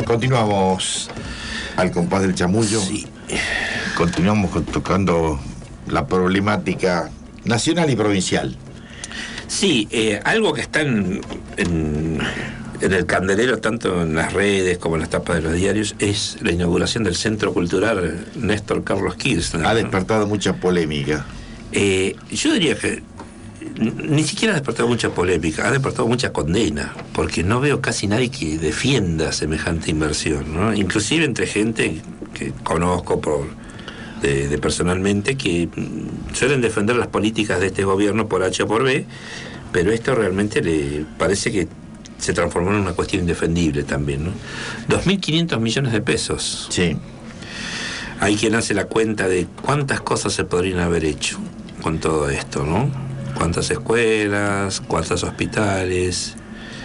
Continuamos al compás del chamullo. Sí. Continuamos tocando la problemática nacional y provincial. Sí, algo que está en el candelero, tanto en las redes como en las tapas de los diarios, es la inauguración del Centro Cultural Néstor Carlos Kirchner. Ha despertado mucha polémica. Yo diría que ni siquiera ha despertado mucha polémica, ha despertado mucha condena, porque no veo casi nadie que defienda semejante inversión, ¿no? Inclusive entre gente que conozco personalmente, que suelen defender las políticas de este gobierno por H o por B, pero esto realmente le parece que se transformó en una cuestión indefendible también, ¿no? 2.500 millones de pesos. Sí. Hay quien hace la cuenta de cuántas cosas se podrían haber hecho con todo esto, ¿no? Cuántas escuelas, cuántos hospitales,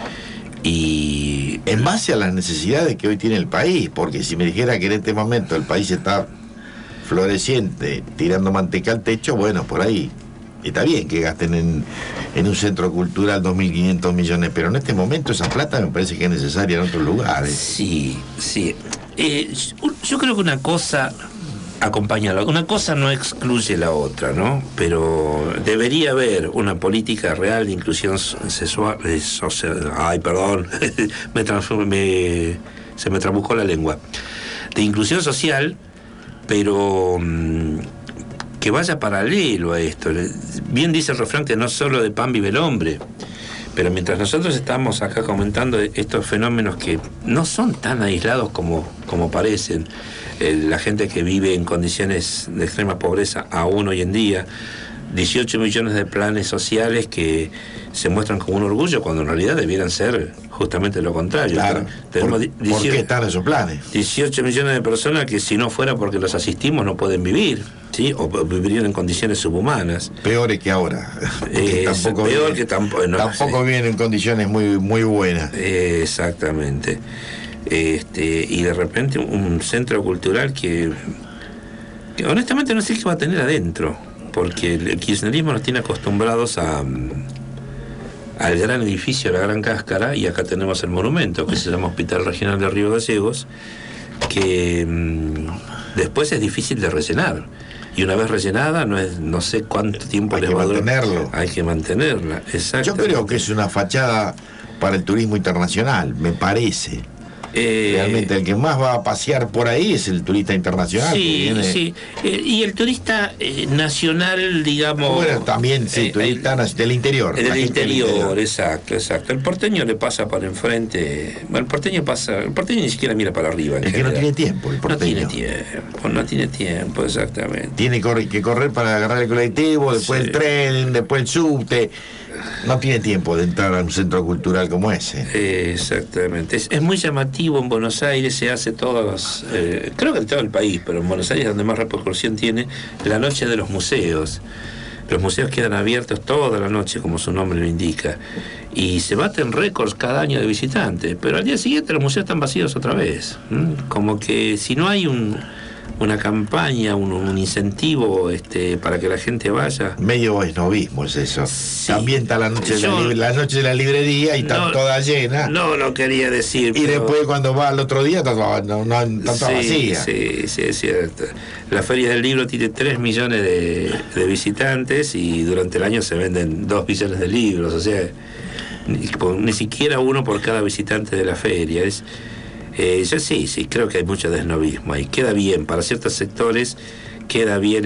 y en base a las necesidades que hoy tiene el país, porque si me dijera que en este momento el país está floreciente, tirando manteca al techo, bueno, por ahí está bien que gasten en un centro cultural 2.500 millones, pero en este momento esa plata me parece que es necesaria en otros lugares. Sí, sí. Yo creo que una cosa acompaña la otra. Una cosa no excluye la otra, ¿no? Pero debería haber una política real de inclusión sexual, social. Ay, perdón, se me trabucó la lengua. De inclusión social, pero que vaya paralelo a esto. Bien dice el refrán que no solo de pan vive el hombre. Pero mientras nosotros estamos acá comentando estos fenómenos que no son tan aislados como parecen, la gente que vive en condiciones de extrema pobreza aún hoy en día, 18 millones de planes sociales que se muestran como un orgullo cuando en realidad debieran ser justamente lo contrario. Claro. ¿Por qué están esos planes? 18 millones de personas que si no fuera porque los asistimos no pueden vivir, ¿sí? O vivirían en condiciones subhumanas. Peores que ahora. Tampoco viven en condiciones muy, muy buenas. Exactamente. Y de repente un centro cultural que honestamente no sé qué va a tener adentro, porque el kirchnerismo nos tiene acostumbrados al gran edificio, a la gran cáscara, y acá tenemos el monumento que se llama Hospital Regional de Río Gallegos, que después es difícil de rellenar, y una vez rellenada no sé cuánto tiempo hay que mantenerlo. Hay que mantenerla, exactamente. Yo creo que es una fachada para el turismo internacional, me parece. Realmente el que más va a pasear por ahí es el turista internacional. Sí, sí. Y el turista nacional, digamos... Bueno, también, sí, turista del interior. Del interior, exacto. El porteño le pasa para enfrente. Bueno, el porteño ni siquiera mira para arriba. Es que no tiene tiempo el porteño. No tiene tiempo, exactamente. Tiene que correr para agarrar el colectivo, después el tren, después el subte. No tiene tiempo de entrar a un centro cultural como ese. Exactamente. Es muy llamativo en Buenos Aires, se hace todos, creo que en todo el país, pero en Buenos Aires donde más repercusión tiene, la noche de los museos. Los museos quedan abiertos toda la noche, como su nombre lo indica, y se baten récords cada año de visitantes, pero al día siguiente los museos están vacíos otra vez. Como que si no hay una campaña, un incentivo para que la gente vaya. Medio esnovismo es eso. Sí. También está la noche de la librería y está toda llena. No quería decir. Y después cuando va al otro día está toda vacía. Sí, es cierto. La Feria del Libro tiene 3 millones de visitantes y durante el año se venden 2 millones de libros. O sea, ni siquiera uno por cada visitante de la feria. Yo sí, creo que hay mucho desnovismo ahí. Queda bien, para ciertos sectores, queda bien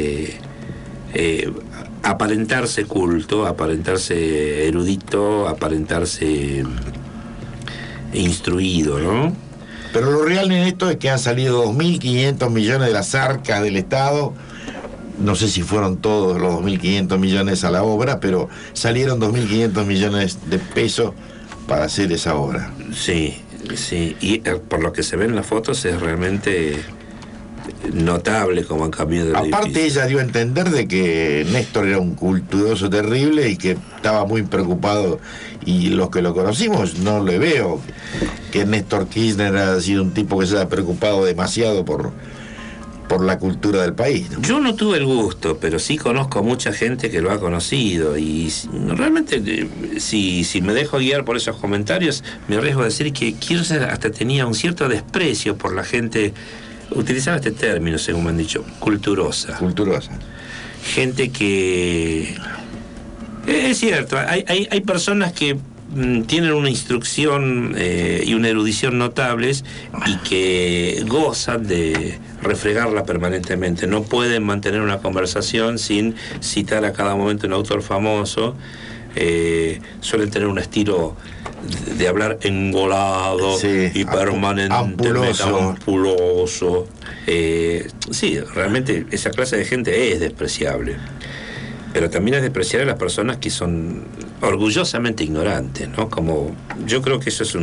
aparentarse culto, aparentarse erudito, aparentarse instruido, ¿no? Pero lo real en esto es que han salido 2.500 millones de las arcas del Estado. No sé si fueron todos los 2.500 millones a la obra, pero salieron 2.500 millones de pesos para hacer esa obra. Sí, y por lo que se ve en las fotos es realmente notable como han cambiado el edificio. Aparte ella dio a entender de que Néstor era un culturoso terrible y que estaba muy preocupado, y los que lo conocimos no le veo que Néstor Kirchner ha sido un tipo que se haya preocupado demasiado por por la cultura del país, ¿no? Yo no tuve el gusto, pero sí conozco mucha gente que lo ha conocido y realmente si me dejo guiar por esos comentarios, me arriesgo a decir que Kirchner hasta tenía un cierto desprecio por la gente, utilizaba este término, según me han dicho, culturosa. Culturosa. Gente que... Es cierto, hay personas que tienen una instrucción y una erudición notables y que gozan de refregarla permanentemente. No pueden mantener una conversación sin citar a cada momento un autor famoso. Suelen tener un estilo de hablar engolado, sí, y permanentemente ampuloso. Sí, realmente esa clase de gente es despreciable. Pero también es despreciable a las personas que son orgullosamente ignorantes, ¿no? Como yo creo que eso es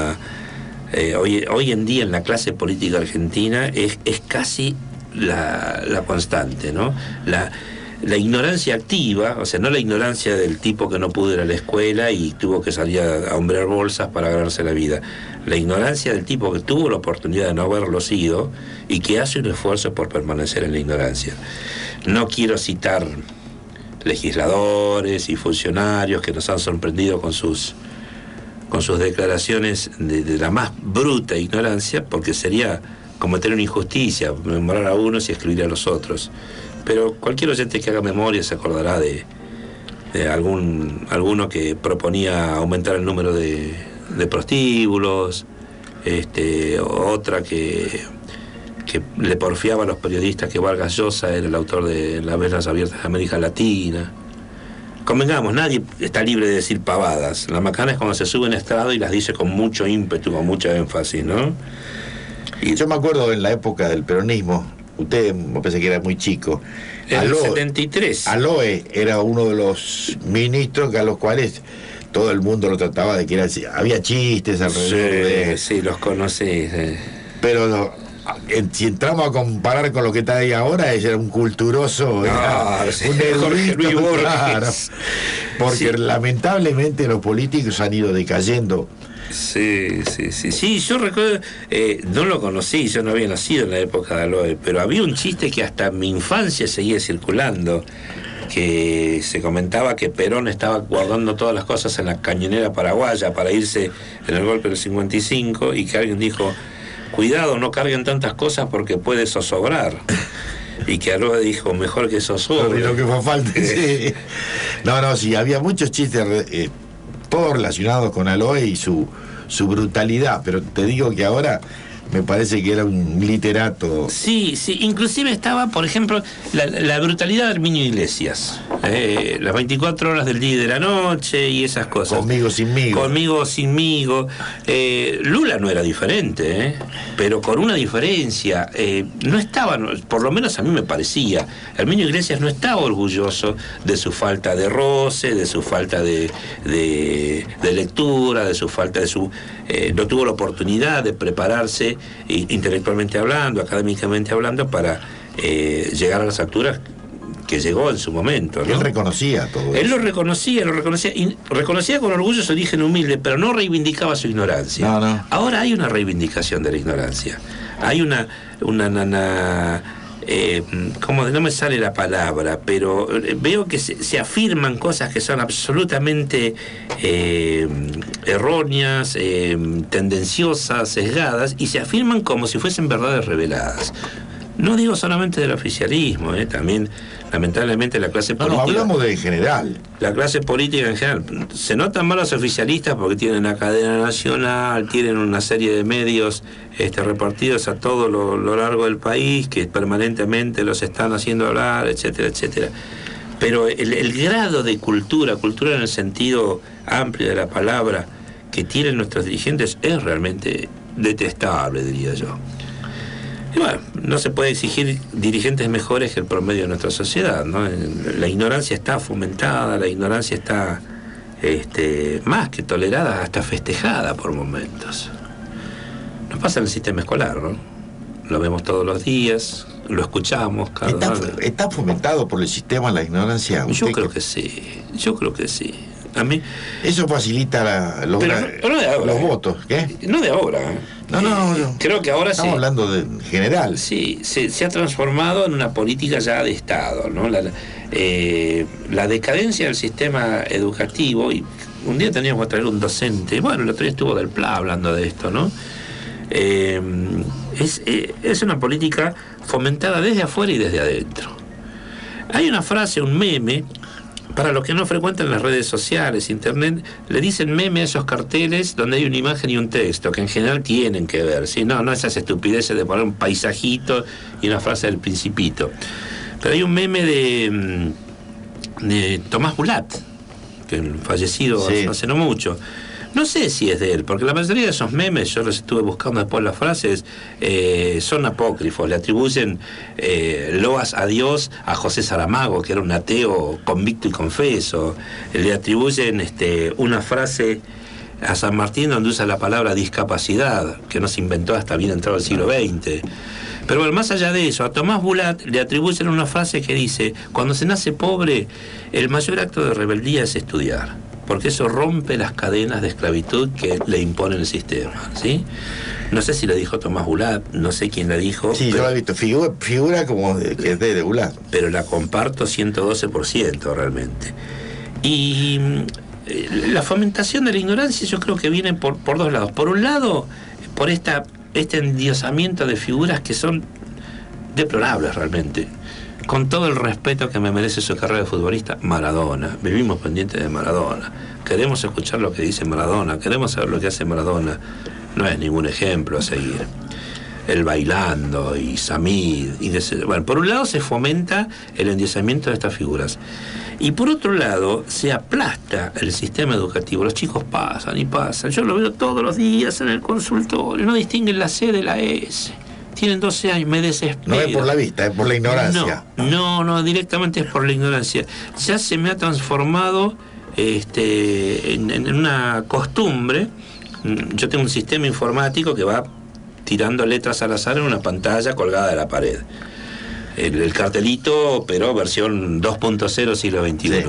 hoy en día en la clase política argentina es casi la constante, ¿no? La ignorancia activa, o sea, no la ignorancia del tipo que no pudo ir a la escuela y tuvo que salir a hombrear bolsas para ganarse la vida. La ignorancia del tipo que tuvo la oportunidad de no haberlo sido y que hace un esfuerzo por permanecer en la ignorancia. No quiero citar legisladores y funcionarios que nos han sorprendido con sus declaraciones de la más bruta ignorancia, porque sería cometer una injusticia, nombrar a unos y excluir a los otros. Pero cualquier oyente que haga memoria se acordará de alguno que proponía aumentar el número de prostíbulos, otra que le porfiaba a los periodistas que Vargas Llosa era el autor de Las Venas Abiertas de América Latina. Convengamos, nadie está libre de decir pavadas. La macana es cuando se sube en estrado y las dice con mucho ímpetu, con mucha énfasis, ¿no? Y yo me acuerdo en la época del peronismo, usted me parece que era muy chico. En el 73. Aloe era uno de los ministros a los cuales todo el mundo lo trataba de que había chistes alrededor de... Sí, los conocí. Pero si entramos a comparar con lo que está ahí ahora, ella era un culturoso, un erudito, claro, porque lamentablemente los políticos han ido decayendo. Sí, yo recuerdo, no lo conocí, yo no había nacido en la época de Aloe, pero había un chiste que hasta en mi infancia seguía circulando, que se comentaba que Perón estaba guardando todas las cosas en la cañonera paraguaya para irse en el golpe del 55, y que alguien dijo: cuidado, no carguen tantas cosas porque puede zozobrar. Y que Aloe dijo: mejor que zozobre. Lo que fue falta, sí. Sí, había muchos chistes, todos relacionados con Aloe y su brutalidad, pero te digo que ahora me parece que era un literato. Sí, inclusive estaba, por ejemplo, la brutalidad de Herminio Iglesias, las 24 horas del día y de la noche y esas cosas. Conmigo, sinmigo. Lula no era diferente, pero con una diferencia. No estaba, por lo menos a mí me parecía, Herminio Iglesias no estaba orgulloso de su falta de roce, de su falta de lectura, de su falta de su... no tuvo la oportunidad de prepararse intelectualmente hablando, académicamente hablando, para llegar a las alturas que llegó en su momento, ¿no? Él reconocía todo Él eso. lo reconocía, y reconocía con orgullo su origen humilde, pero no reivindicaba su ignorancia. No. Ahora hay una reivindicación de la ignorancia. Hay una como no me sale la palabra, pero veo que se afirman cosas que son absolutamente erróneas, tendenciosas, sesgadas, y se afirman como si fuesen verdades reveladas. No digo solamente del oficialismo, también lamentablemente la clase política... No, hablamos de en general. La clase política en general. Se notan más los oficialistas porque tienen una cadena nacional, tienen una serie de medios repartidos a todo lo largo del país, que permanentemente los están haciendo hablar, etcétera, etcétera. Pero el grado de cultura en el sentido amplio de la palabra, que tienen nuestros dirigentes es realmente detestable, diría yo. Y bueno, no se puede exigir dirigentes mejores que el promedio de nuestra sociedad, ¿no? La ignorancia está fomentada, la ignorancia está más que tolerada, hasta festejada por momentos. Nos pasa en el sistema escolar, ¿no? Lo vemos todos los días, lo escuchamos cada ¿Está fomentado por el sistema la ignorancia? Yo creo que sí. A mí, eso facilita pero no de ahora, los votos. ¿Qué? No de ahora. No. Creo que ahora estamos hablando de general. Sí, se ha transformado en una política ya de Estado, ¿no? La decadencia del sistema educativo, y un día teníamos que traer un docente, bueno, el otro día estuvo del PLA hablando de esto, ¿no? Es una política fomentada desde afuera y desde adentro. Hay una frase, un meme, para los que no frecuentan las redes sociales, internet, le dicen meme a esos carteles donde hay una imagen y un texto, que en general tienen que ver, ¿sí? No esas estupideces de poner un paisajito y una frase del Principito. Pero hay un meme de Tomás Bulat, que fallecido hace no mucho. No sé si es de él, porque la mayoría de esos memes, yo los estuve buscando después las frases, son apócrifos, le atribuyen loas a Dios a José Saramago, que era un ateo convicto y confeso, le atribuyen una frase a San Martín donde usa la palabra discapacidad, que no se inventó hasta bien entrado el siglo XX. Pero bueno, más allá de eso, a Tomás Bulat le atribuyen una frase que dice: cuando se nace pobre, el mayor acto de rebeldía es estudiar, porque eso rompe las cadenas de esclavitud que le impone el sistema, ¿sí? No sé si lo dijo Tomás Bulat, no sé quién la dijo. Sí, yo la he visto, figura como que es de Bulat. Pero la comparto 112% realmente. Y la fomentación de la ignorancia yo creo que viene por dos lados. Por un lado, por este endiosamiento de figuras que son deplorables realmente. Con todo el respeto que me merece su carrera de futbolista, Maradona. Vivimos pendientes de Maradona. Queremos escuchar lo que dice Maradona, queremos saber lo que hace Maradona. No es ningún ejemplo a seguir. El Bailando y Samid. Bueno, por un lado se fomenta el endiosamiento de estas figuras. Y por otro lado, se aplasta el sistema educativo. Los chicos pasan y pasan. Yo lo veo todos los días en el consultorio. No distinguen la C de la S. Tienen 12 años, me desespero. No es por la vista, es por la ignorancia. No, directamente es por la ignorancia. Ya se me ha transformado en una costumbre. Yo tengo un sistema informático que va tirando letras al azar en una pantalla colgada de la pared. El cartelito, pero versión 2.0 siglo XXI. Sí.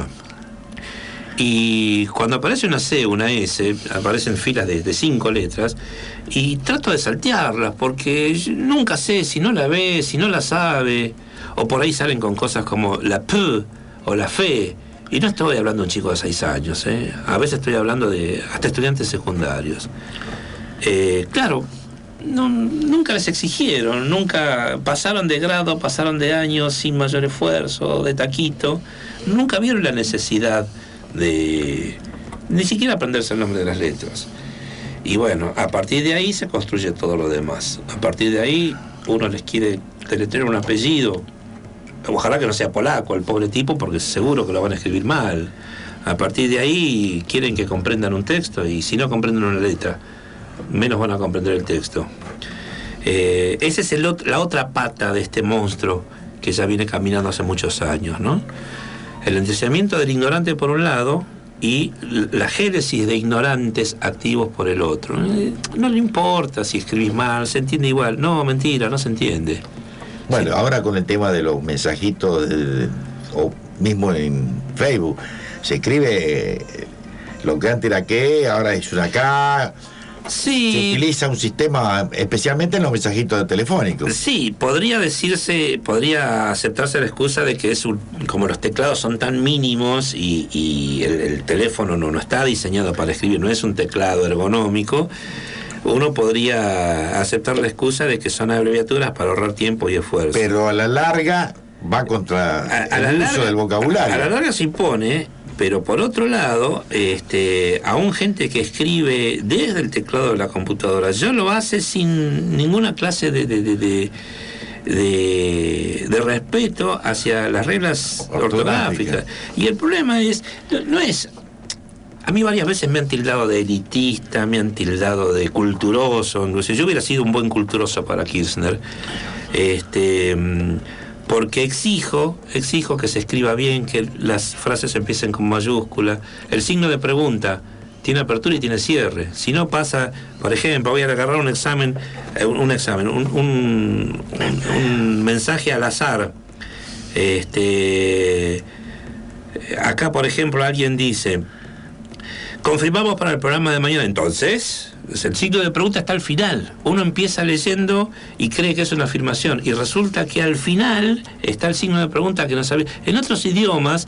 Y cuando aparece una C, una S, aparecen filas de 5 letras, y trato de saltearlas, porque nunca sé si no la ve, si no la sabe, o por ahí salen con cosas como la P o la F, y no estoy hablando de un chico de 6 años, a veces estoy hablando de hasta estudiantes secundarios. Claro, nunca les exigieron, nunca pasaron de grado, pasaron de años sin mayor esfuerzo, de taquito, nunca vieron la necesidad de ni siquiera aprenderse el nombre de las letras. Y bueno, a partir de ahí se construye todo lo demás. A partir de ahí uno les quiere deletrear un apellido, ojalá que no sea polaco el pobre tipo, porque seguro que lo van a escribir mal. A partir de ahí quieren que comprendan un texto, y si no comprenden una letra, menos van a comprender el texto. Esa es la otra pata de este monstruo que ya viene caminando hace muchos años, ¿no? El endiosamiento del ignorante por un lado y la génesis de ignorantes activos por el otro. No le importa si escribís mal, se entiende igual. No, mentira, no se entiende. Bueno, sí. Ahora con el tema de los mensajitos o mismo en Facebook, se escribe lo que antes era que, ahora es una K. Sí. Se utiliza un sistema, especialmente en los mensajitos telefónicos. Sí, podría aceptarse la excusa de que como los teclados son tan mínimos y el teléfono no está diseñado para escribir, no es un teclado ergonómico, uno podría aceptar la excusa de que son abreviaturas para ahorrar tiempo y esfuerzo. Pero a la larga va contra el uso del vocabulario. A la larga se impone. Pero por otro lado, aún gente que escribe desde el teclado de la computadora ya lo hace sin ninguna clase de respeto hacia las reglas ortográficas. Y el problema no es... A mí varias veces me han tildado de elitista, me han tildado de culturoso, incluso yo hubiera sido un buen culturoso para Kirchner. Porque exijo que se escriba bien, que las frases empiecen con mayúscula. El signo de pregunta tiene apertura y tiene cierre. Si no pasa, por ejemplo, voy a agarrar un mensaje al azar. Acá, por ejemplo, alguien dice, Confirmamos para el programa de mañana entonces. El signo de pregunta está al final. Uno empieza leyendo y cree que es una afirmación y resulta que al final está el signo de pregunta que nos avisa. En otros idiomas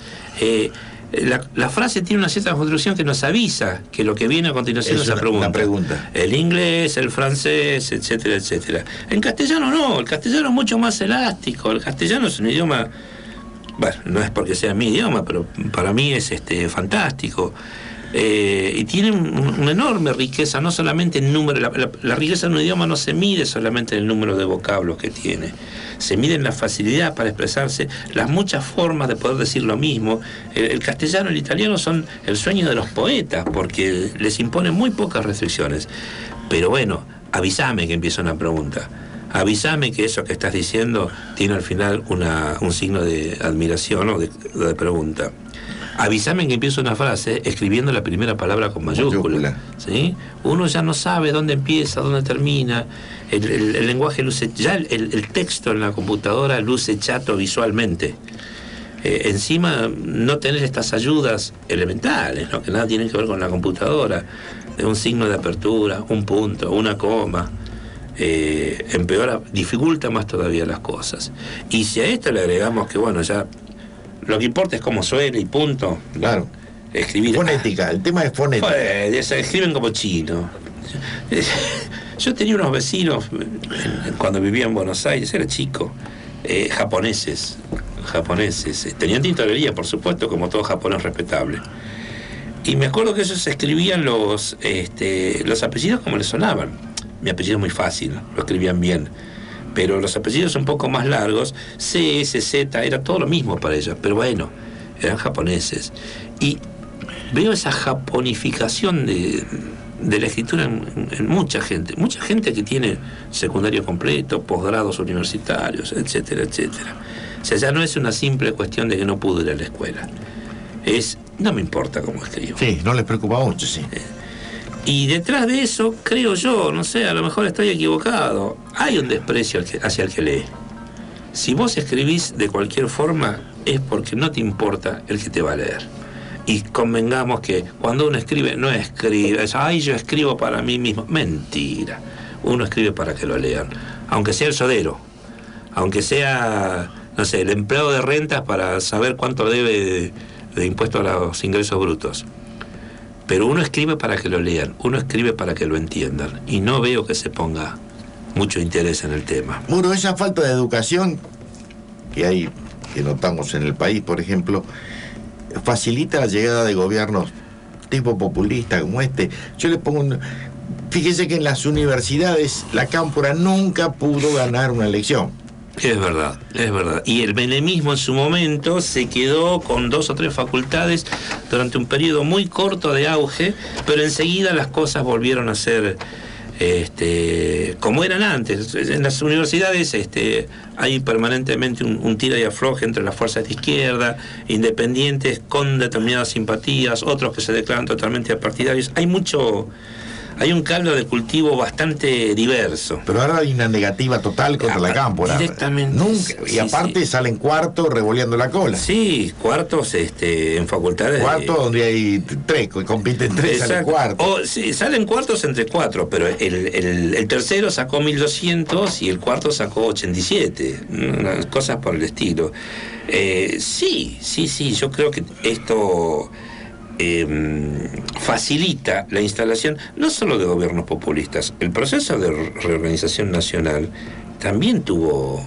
la frase tiene una cierta construcción que nos avisa que lo que viene a continuación es una pregunta. El inglés, el francés, etcétera, etcétera. En castellano no, el castellano es mucho más elástico. El castellano es un idioma, bueno, no es porque sea mi idioma, pero para mí es fantástico. Y tiene una enorme riqueza, no solamente en número. La riqueza de un idioma no se mide solamente en el número de vocablos que tiene, se mide en la facilidad para expresarse, las muchas formas de poder decir lo mismo. El castellano y el italiano son el sueño de los poetas porque les imponen muy pocas restricciones. Pero bueno, avísame que empieza una pregunta. Avísame que eso que estás diciendo tiene al final un signo de admiración o de pregunta. Avísame que empieza una frase escribiendo la primera palabra con mayúscula. ¿Sí? Uno ya no sabe dónde empieza, dónde termina. El lenguaje luce, ya el texto en la computadora luce chato visualmente. Encima no tener estas ayudas elementales, ¿no? Que nada tienen que ver con la computadora, de un signo de apertura, un punto, una coma. Empeora, dificulta más todavía las cosas. Y si a esto le agregamos que bueno, ya lo que importa es cómo suena y punto. Claro. Escribir. Fonética, el tema es fonética. Se escriben como chino. Yo tenía unos vecinos cuando vivía en Buenos Aires, era chico, japoneses. Tenían tintorería, por supuesto, como todo japonés respetable. Y me acuerdo que ellos escribían los apellidos como les sonaban. Mi apellido es muy fácil, lo escribían bien. Pero los apellidos un poco más largos, C, S, Z, era todo lo mismo para ellos. Pero bueno, eran japoneses. Y veo esa japonificación de la escritura en mucha gente. Mucha gente que tiene secundario completo, posgrados universitarios, etcétera, etcétera. O sea, ya no es una simple cuestión de que no pudo ir a la escuela. No me importa cómo escribo. Sí, no les preocupa mucho, sí. Y detrás de eso, creo yo, no sé, a lo mejor estoy equivocado, hay un desprecio hacia el que lee. Si vos escribís de cualquier forma, es porque no te importa el que te va a leer. Y convengamos que cuando uno escribe, no escribe, yo escribo para mí mismo. Mentira. Uno escribe para que lo lean. Aunque sea el sodero, aunque sea, no sé, el empleado de rentas para saber cuánto debe de impuesto a los ingresos brutos. Pero uno escribe para que lo lean, uno escribe para que lo entiendan, y no veo que se ponga mucho interés en el tema. Muro, esa falta de educación que notamos en el país, por ejemplo, facilita la llegada de gobiernos tipo populista como este. Yo le pongo fíjese que en las universidades la Cámpora nunca pudo ganar una elección. Es verdad. Y el menemismo en su momento se quedó con 2 o 3 facultades durante un periodo muy corto de auge, pero enseguida las cosas volvieron a ser como eran antes. En las universidades hay permanentemente un tira y afloje entre las fuerzas de izquierda, independientes con determinadas simpatías, otros que se declaran totalmente apartidarios. Hay un caldo de cultivo bastante diverso. Pero ahora hay una negativa total contra la Cámpora. Directamente. Nunca. Y aparte salen cuartos revoleando la cola. Sí, cuartos en facultades. Cuartos donde hay 3, compiten 3, salen cuartos. Sí, salen cuartos entre 4, pero el tercero sacó 1200 y el cuarto sacó 87. Cosas por el estilo. Sí, yo creo que esto facilita la instalación no solo de gobiernos populistas. El proceso de reorganización nacional también tuvo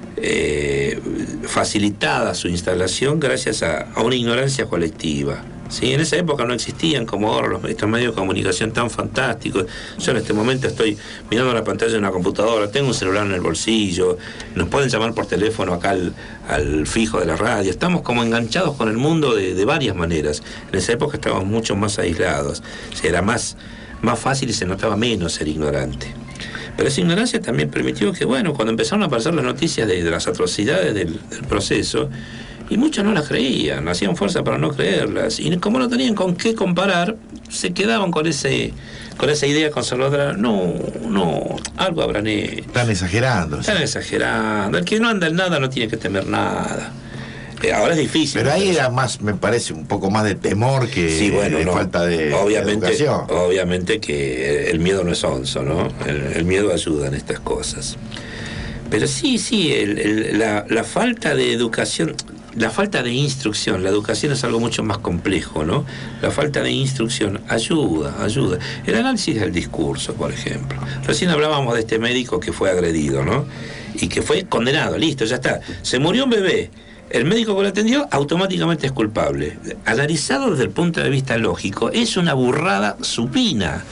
facilitada su instalación gracias a una ignorancia colectiva. ¿Sí? En esa época no existían como ahora estos medios de comunicación tan fantásticos. Yo en este momento estoy mirando la pantalla de una computadora, tengo un celular en el bolsillo, nos pueden llamar por teléfono acá al fijo de la radio. Estamos como enganchados con el mundo de varias maneras. En esa época estábamos mucho más aislados. O sea, era más fácil y se notaba menos ser ignorante. Pero esa ignorancia también permitió que, bueno, cuando empezaron a aparecer las noticias de las atrocidades del proceso, y muchos no las creían, hacían fuerza para no creerlas, y como no tenían con qué comparar, se quedaban con esa idea conservadora. No, algo habrán hecho. Están exagerando. El que no anda en nada no tiene que temer nada. Ahora es difícil. Pero ahí era más, me parece, un poco más de temor que de falta de educación. Obviamente que el miedo no es onzo, ¿no? El miedo ayuda en estas cosas. Pero sí, la falta de educación, la falta de instrucción, la educación es algo mucho más complejo, ¿no? La falta de instrucción ayuda. El análisis del discurso, por ejemplo. Recién hablábamos de este médico que fue agredido, ¿no? Y que fue condenado, listo, ya está. Se murió un bebé. El médico que lo atendió automáticamente es culpable. Analizado desde el punto de vista lógico, es una burrada supina.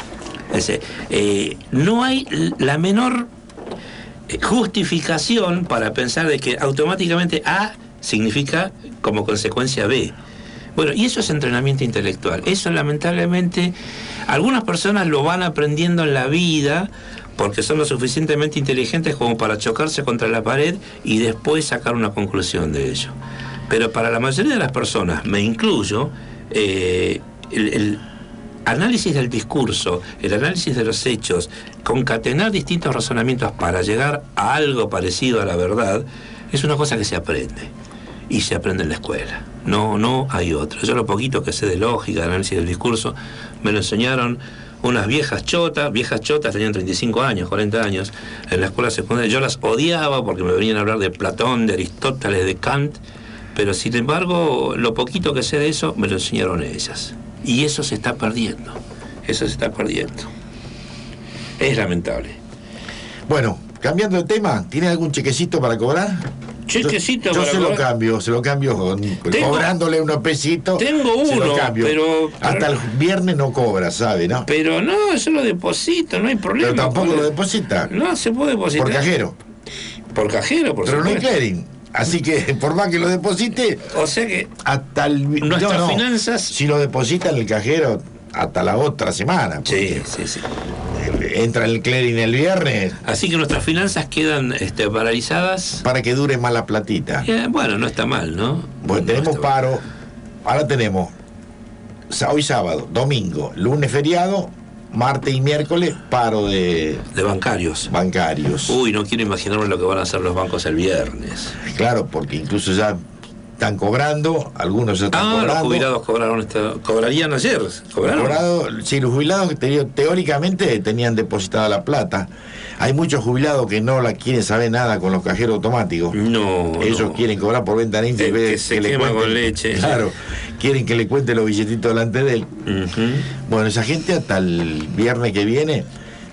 No hay la menor justificación para pensar de que automáticamente A significa como consecuencia B. Bueno, y eso es entrenamiento intelectual. Eso lamentablemente algunas personas lo van aprendiendo en la vida porque son lo suficientemente inteligentes como para chocarse contra la pared y después sacar una conclusión de ello. Pero para la mayoría de las personas, me incluyo, el análisis del discurso, el análisis de los hechos, concatenar distintos razonamientos para llegar a algo parecido a la verdad, es una cosa que se aprende. Y se aprende en la escuela. No hay otra. Yo lo poquito que sé de lógica, de análisis del discurso, me lo enseñaron unas viejas chotas tenían 35 años, 40 años, en la escuela secundaria. Yo las odiaba porque me venían a hablar de Platón, de Aristóteles, de Kant, pero sin embargo, lo poquito que sé de eso, me lo enseñaron ellas. Y eso se está perdiendo. Es lamentable. Bueno, cambiando de tema, ¿tiene algún chequecito para cobrar? Chequecito yo se lo cambio cobrándole unos pesitos. Tengo uno, se lo cambio. Pero hasta el viernes no cobra, ¿sabe? ¿No? Pero no, eso lo deposito, no hay problema. Pero tampoco lo deposita. No, se puede depositar. Por cajero. Por cajero, por pero supuesto. No hay clearing. Así que por más que lo deposite, o sea que hasta el nuestras finanzas, si lo deposita en el cajero hasta la otra semana. Sí. Entra el clearing el viernes. Así que nuestras finanzas quedan paralizadas. Para que dure más la platita. Bueno, no está mal, ¿no? Bueno, tenemos paro. Ahora tenemos hoy sábado, domingo, lunes feriado, martes y miércoles paro de bancarios. Uy, no quiero imaginarme lo que van a hacer los bancos el viernes. Claro, porque incluso ya están cobrando, algunos ya están cobrando. Los jubilados cobrarían ayer. Sí, los jubilados teóricamente tenían depositada la plata. Hay muchos jubilados que no la quieren saber nada con los cajeros automáticos. Ellos quieren cobrar por ventanilla y ver que se quema con leche. Claro, quieren que le cuente los billetitos delante de él. Bueno, esa gente hasta el viernes que viene,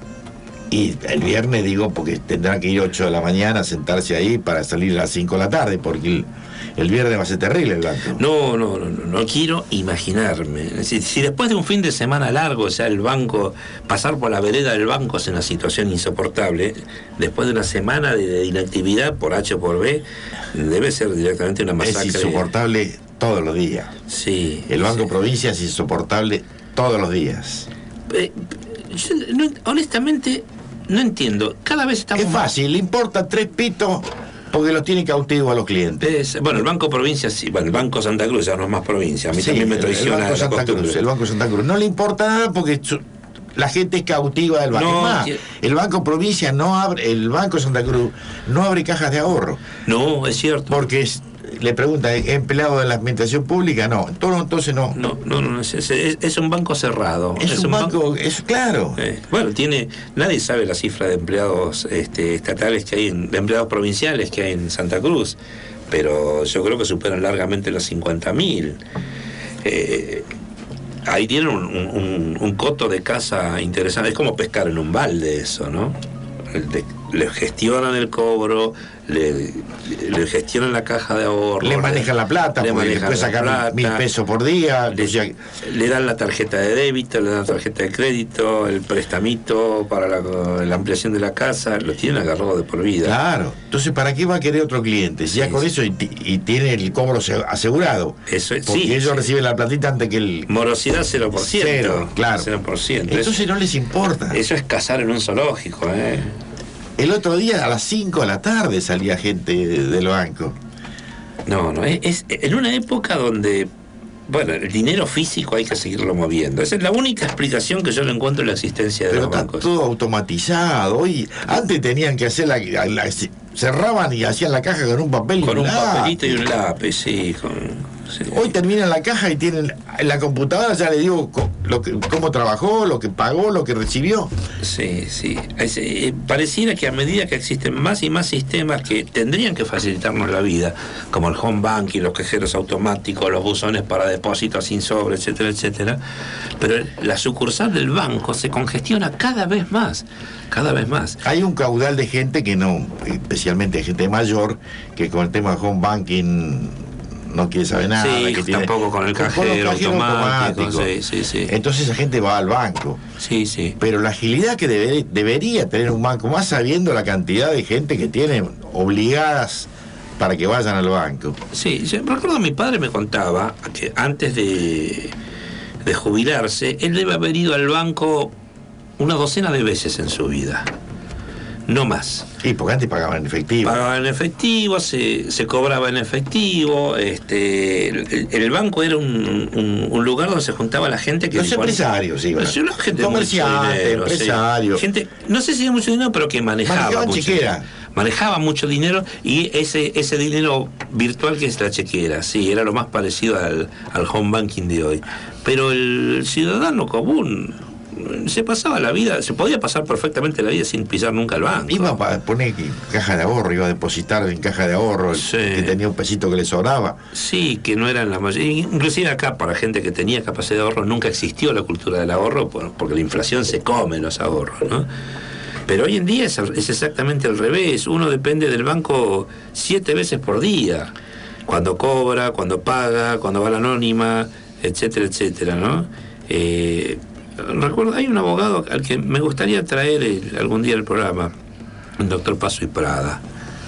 y el viernes digo porque tendrán que ir 8 de la mañana, sentarse ahí para salir a las 5 de la tarde, porque el viernes va a ser terrible el banco. No quiero imaginarme. Si después de un fin de semana largo, ya el banco, pasar por la vereda del banco es una situación insoportable, después de una semana de inactividad por H o por B, debe ser directamente una masacre. Es insoportable todos los días. Sí. El Banco Provincia es insoportable todos los días. Yo, honestamente, no entiendo. Cada vez estamos... Es fácil, le importa 3 pitos... porque los tiene cautivos a los clientes. Bueno, el Banco Provincia sí, el Banco Santa Cruz ya no es más provincia, a mí también me traiciona el Banco Santa Cruz no le importa nada porque la gente es cautiva del banco. El Banco Provincia no abre, el Banco Santa Cruz no abre cajas de ahorro. No, es cierto. Porque le pregunta, ¿es empleado de la administración pública? No, entonces no. No, es un banco cerrado. Es un banco, claro. Bueno, nadie sabe la cifra de empleados estatales que hay, de empleados provinciales que hay en Santa Cruz, pero yo creo que superan largamente los 50.000. Ahí tienen un coto de casa interesante, es como pescar en un balde eso, ¿no? Le gestionan el cobro, le gestionan la caja de ahorro, le manejan la plata, porque después sacan 1.000 pesos por día, le dan la tarjeta de débito, le dan la tarjeta de crédito, el prestamito para la ampliación de la casa, lo tienen agarrado de por vida. Claro, entonces ¿para qué va a querer otro cliente? Si ya con eso y tiene el cobro asegurado, porque ellos reciben la platita antes que el... Morosidad 0%. Cero, claro. 0%. Entonces no les importa. Eso es cazar en un zoológico, El otro día a las 5 de la tarde salía gente del banco. Es en una época donde, bueno, el dinero físico hay que seguirlo moviendo. Esa es la única explicación que yo le encuentro en la existencia de los bancos. Pero está todo automatizado. Antes tenían que hacer cerraban y hacían la caja con un papel y Con un lápiz. papelito y un lápiz, sí. Sí. Hoy terminan la caja y tienen en la computadora, ya le digo cómo trabajó, lo que pagó, lo que recibió. Sí, sí. Pareciera que a medida que existen más y más sistemas que tendrían que facilitarnos la vida, como el home banking, los cajeros automáticos, los buzones para depósitos sin sobre, etcétera, etcétera, pero la sucursal del banco se congestiona cada vez más. Cada vez más. Hay un caudal de gente que no, especialmente gente mayor, que con el tema de home banking no quiere saber nada. Sí, que tampoco con el cajero automático. Sí. Entonces esa gente va al banco. Sí. Pero la agilidad que debería tener un banco, más sabiendo la cantidad de gente que tiene obligadas para que vayan al banco. Sí, yo recuerdo a mi padre me contaba que antes de jubilarse, él debe haber ido al banco una docena de veces en su vida. No más. Sí, porque antes pagaban en efectivo. Pagaban en efectivo, se cobraba en efectivo. El banco era un lugar donde se juntaba la gente que... Los empresarios, sí. Gente comerciantes, empresarios. Sí. Gente, no sé si de mucho dinero, pero que manejaba mucho chequera. Manejaba mucho dinero y ese dinero virtual que es la chequera, sí, era lo más parecido al home banking de hoy. Pero el ciudadano común se pasaba la vida, se podía pasar perfectamente la vida sin pisar nunca el banco. Iba a poner caja de ahorro, iba a depositar en caja de ahorro, sí. Que tenía un pesito que le sobraba. Sí, que no eran la mayoría. Inclusive acá, para gente que tenía capacidad de ahorro, nunca existió la cultura del ahorro, porque la inflación se come los ahorros, ¿no? Pero hoy en día es exactamente al revés. Uno depende del banco 7 veces por día. Cuando cobra, cuando paga, cuando va a la anónima, etcétera, etcétera, ¿no? Recuerdo, hay un abogado al que me gustaría traer algún día al programa, el doctor Paso y Prada,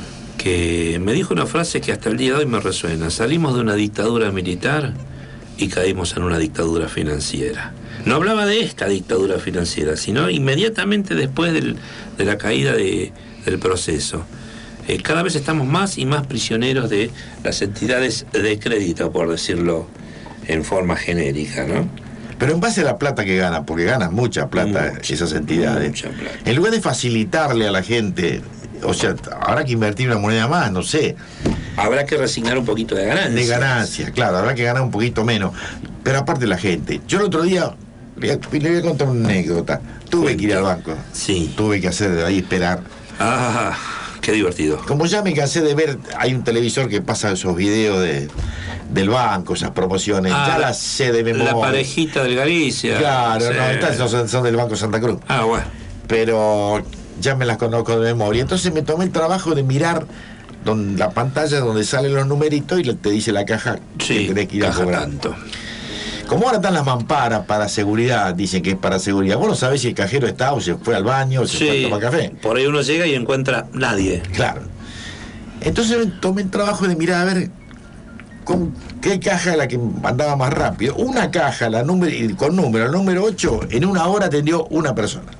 que me dijo una frase que hasta el día de hoy me resuena. Salimos de una dictadura militar y caímos en una dictadura financiera. No hablaba de esta dictadura financiera, sino inmediatamente después de la caída del proceso. Cada vez estamos más y más prisioneros de las entidades de crédito, por decirlo en forma genérica, ¿no? Pero en base a la plata que ganan, porque ganan mucha plata esas entidades, mucha plata. En lugar de facilitarle a la gente, o sea, habrá que invertir una moneda más, no sé. Habrá que resignar un poquito de ganancias. De ganancias, claro, habrá que ganar un poquito menos. Pero aparte la gente, yo el otro día, le voy a contar una anécdota, tuve que ir al banco. Sí. Tuve que hacer de ahí esperar. Ah, qué divertido. Como ya me cansé de ver, hay un televisor que pasa esos videos del banco, esas promociones, ya las sé de memoria. La parejita del Galicia. Claro, sí. no, estas son del Banco Santa Cruz. Ah, bueno. Pero ya me las conozco de memoria. Entonces me tomé el trabajo de mirar la pantalla donde salen los numeritos y te dice la caja sí, que tenés que ir a cobrar. Tanto. Como ahora están las mamparas para seguridad, dicen que es para seguridad. Vos no sabés si el cajero está o se fue al baño o se fue a tomar café. Por ahí uno llega y encuentra nadie. Claro. Entonces me tomé el trabajo de mirar a ver con qué caja es la que andaba más rápido. Una caja, con número, el número 8, en una hora atendió una persona.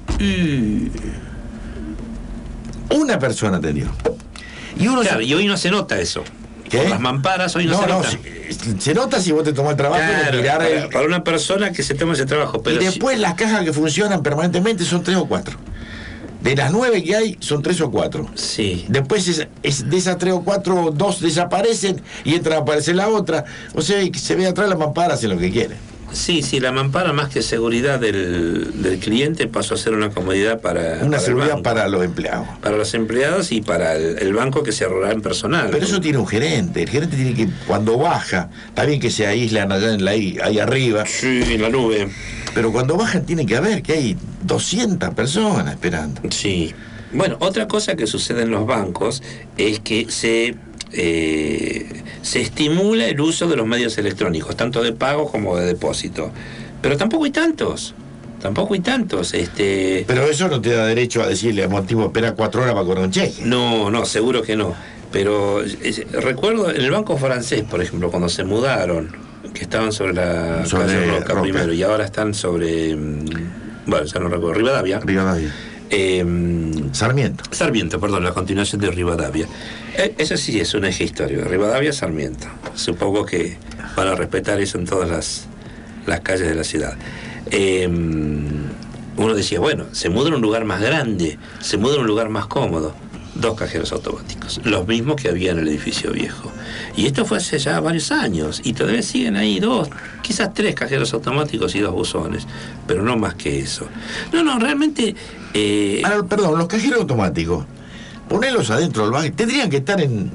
Una persona atendió. Y y hoy no se nota eso. ¿Qué? Por las mamparas hoy no se nota. Se nota si vos te tomás el trabajo de mirar para una persona que se toma ese trabajo. Pero y después las cajas que funcionan permanentemente son 3 o 4. De las 9 que hay, son 3 o 4. Sí. Después de esas 3 o 4, 2 desaparecen y entra a aparecer la otra. O sea, se ve atrás la mampara, hace lo que quiere. Sí, la mampara más que seguridad del cliente pasó a ser una comodidad para seguridad para los empleados. Para los empleados y para el banco que se ahorrará en personal. Pero eso tiene un gerente. El gerente tiene que, cuando baja, está bien que se aíslan allá ahí arriba. Sí, en la nube. Pero cuando bajan tiene que haber que hay 200 personas esperando. Sí. Bueno, otra cosa que sucede en los bancos es que se estimula el uso de los medios electrónicos, tanto de pago como de depósito. Pero tampoco hay tantos. Pero eso no te da derecho a decirle a motivo espera 4 horas para cobrar un cheque. No, seguro que no. Pero recuerdo en el Banco Francés, por ejemplo, cuando se mudaron, que estaban sobre la calle Roca primero y ahora están sobre, bueno, ya no recuerdo, Rivadavia. Sarmiento, perdón, la continuación de Rivadavia. Eso sí es un eje histórico, Rivadavia, Sarmiento. Supongo que van a respetar eso en todas las calles de la ciudad. Uno decía, bueno, se muda a un lugar más grande, se muda a un lugar más cómodo. 2 cajeros automáticos, los mismos que había en el edificio viejo. Y esto fue hace ya varios años, y todavía siguen ahí 2, quizás 3 cajeros automáticos y 2 buzones, pero no más que eso. No, realmente... Ahora, perdón, los cajeros automáticos, ponerlos adentro del banco, tendrían que estar en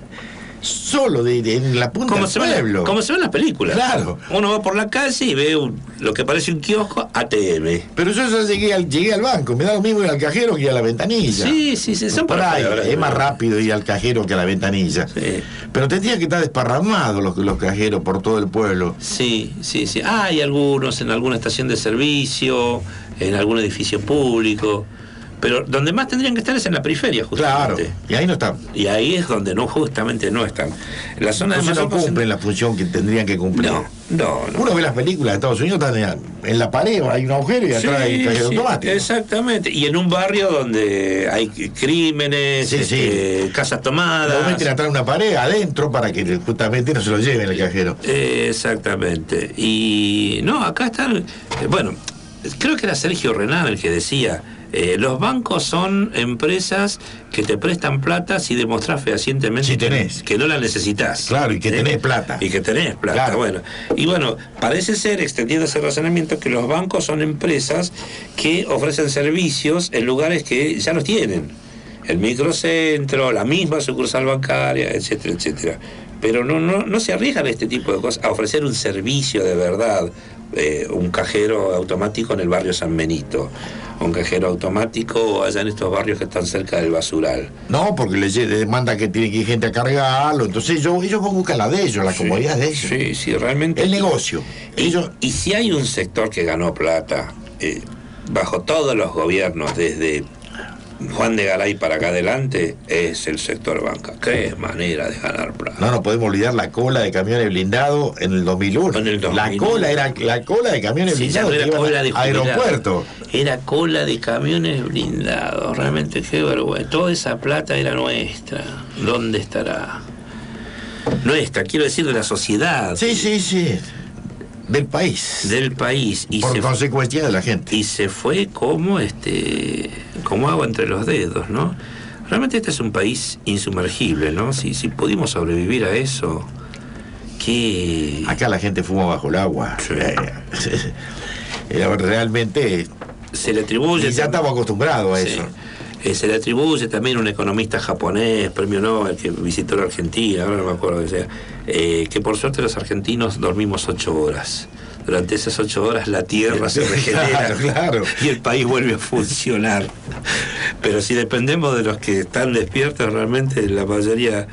la punta del pueblo. Como se ve en las películas. Claro. Uno va por la calle y ve lo que parece un kiosco ATM. Pero yo ya llegué al banco, me da lo mismo ir al cajero que ir a la ventanilla. Sí, son por ahí. Es más rápido ir al cajero que a la ventanilla. Sí. Pero tendrían que estar desparramados los cajeros por todo el pueblo. Sí. Hay algunos en alguna estación de servicio, en algún edificio público. Pero donde más tendrían que estar es en la periferia, justamente. Claro, y ahí no están. Y ahí es donde justamente no están. En la zona Entonces de no cumplen la función que tendrían que cumplir. No. Uno ve las películas de Estados Unidos, están en la pared, hay un agujero y atrás hay cajero automático. Exactamente. Y en un barrio donde hay crímenes, casas tomadas. Lo meten atrás de una pared, adentro, para que justamente no se lo lleven el cajero. Exactamente. Y acá están... Bueno, creo que era Sergio Renán el que decía... los bancos son empresas que te prestan plata si demostrás fehacientemente que no la necesitas. Claro, y que tenés plata. Y que tenés plata, claro. Bueno, parece ser, extendiendo ese razonamiento, que los bancos son empresas que ofrecen servicios en lugares que ya los tienen. El microcentro, la misma sucursal bancaria, etcétera, etcétera. Pero no se arriesgan a este tipo de cosas, a ofrecer un servicio de verdad. Un cajero automático en el barrio San Benito, un cajero automático allá en estos barrios que están cerca del basural. No, porque les demanda que tiene que ir gente a cargarlo, entonces ellos buscan la de ellos, la comodidad de ellos. Sí, realmente. El negocio. Y si hay un sector que ganó plata, bajo todos los gobiernos, desde Juan de Garay para acá adelante, es el sector banca. Qué manera de ganar plata. No podemos olvidar la cola de camiones blindados en el 2001. La cola era la cola de camiones blindados que iban al aeropuerto. Era cola de camiones blindados. Realmente qué vergüenza. Toda esa plata era nuestra. ¿Dónde estará? Nuestra, quiero decir, de la sociedad. Sí. Del país. Y por consecuencia de la gente. Y se fue como agua entre los dedos, ¿no? Realmente este es un país insumergible, ¿no? Si pudimos sobrevivir a eso, ¿qué? Acá la gente fuma bajo el agua. Sí. Realmente se le atribuye. Y ya estamos acostumbrados a eso. Se le atribuye también a un economista japonés, premio Nobel, que visitó la Argentina, ahora no me acuerdo que sea, que por suerte los argentinos dormimos 8 horas. Durante esas 8 horas la tierra se regenera, claro. Y el país vuelve a funcionar. Pero si dependemos de los que están despiertos, realmente la mayoría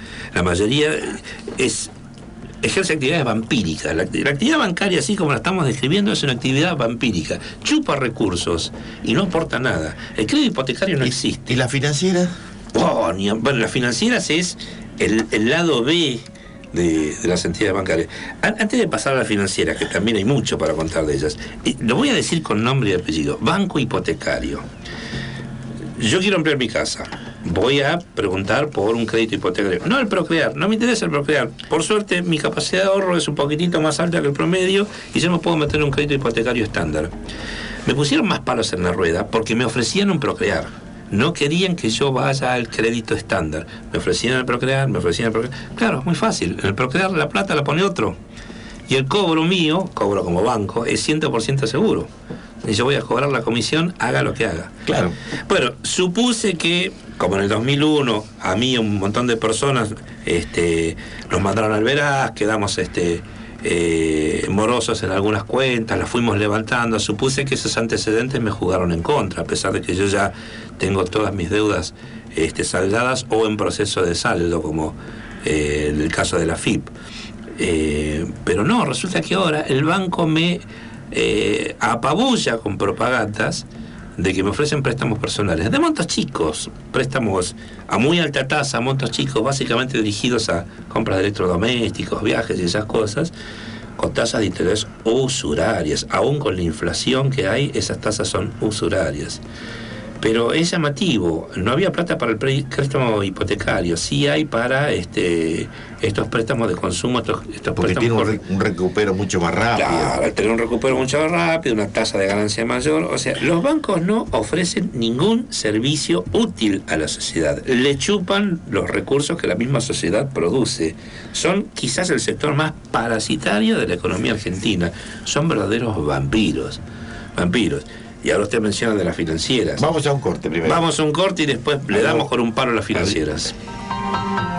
ejerce actividades vampíricas. La actividad bancaria, así como la estamos describiendo, es una actividad vampírica. Chupa recursos y no aporta nada. El crédito hipotecario no existe. ¿Y la financiera? Bueno, las financieras es el lado B de las entidades bancarias. Antes de pasar a la financiera, que también hay mucho para contar de ellas, lo voy a decir con nombre y apellido. Banco hipotecario. Yo quiero ampliar mi casa. Voy a preguntar por un crédito hipotecario. No el Procrear, no me interesa el Procrear. Por suerte, mi capacidad de ahorro es un poquitito más alta que el promedio y yo me puedo meter en un crédito hipotecario estándar. Me pusieron más palos en la rueda porque me ofrecían un Procrear. No querían que yo vaya al crédito estándar. Me ofrecían el Procrear. Claro, es muy fácil. En el Procrear la plata la pone otro. Y el cobro mío, cobro como banco, es 100% seguro. Y yo voy a cobrar la comisión, haga lo que haga. Claro. Bueno, supuse que, como en el 2001, a mí un montón de personas nos mandaron al veraz, quedamos morosos en algunas cuentas, las fuimos levantando. Supuse que esos antecedentes me jugaron en contra, a pesar de que yo ya tengo todas mis deudas saldadas o en proceso de saldo, como en el caso de la FIP. Pero no, resulta que ahora el banco me apabulla con propagandas de que me ofrecen préstamos personales de montos chicos, préstamos a muy alta tasa, montos chicos, básicamente dirigidos a compras de electrodomésticos, viajes y esas cosas, con tasas de interés usurarias. Aún con la inflación que hay, esas tasas son usurarias. Pero es llamativo, no había plata para el préstamo hipotecario, sí hay para estos préstamos de consumo, estos porque préstamos tiene un recupero mucho más rápido. Claro, al tener un recupero mucho más rápido, una tasa de ganancia mayor, o sea, los bancos no ofrecen ningún servicio útil a la sociedad, le chupan los recursos que la misma sociedad produce, son quizás el sector más parasitario de la economía argentina, son verdaderos vampiros. Y ahora usted menciona de las financieras. Vamos a un corte primero. Vamos a un corte y después le damos con un palo a las financieras.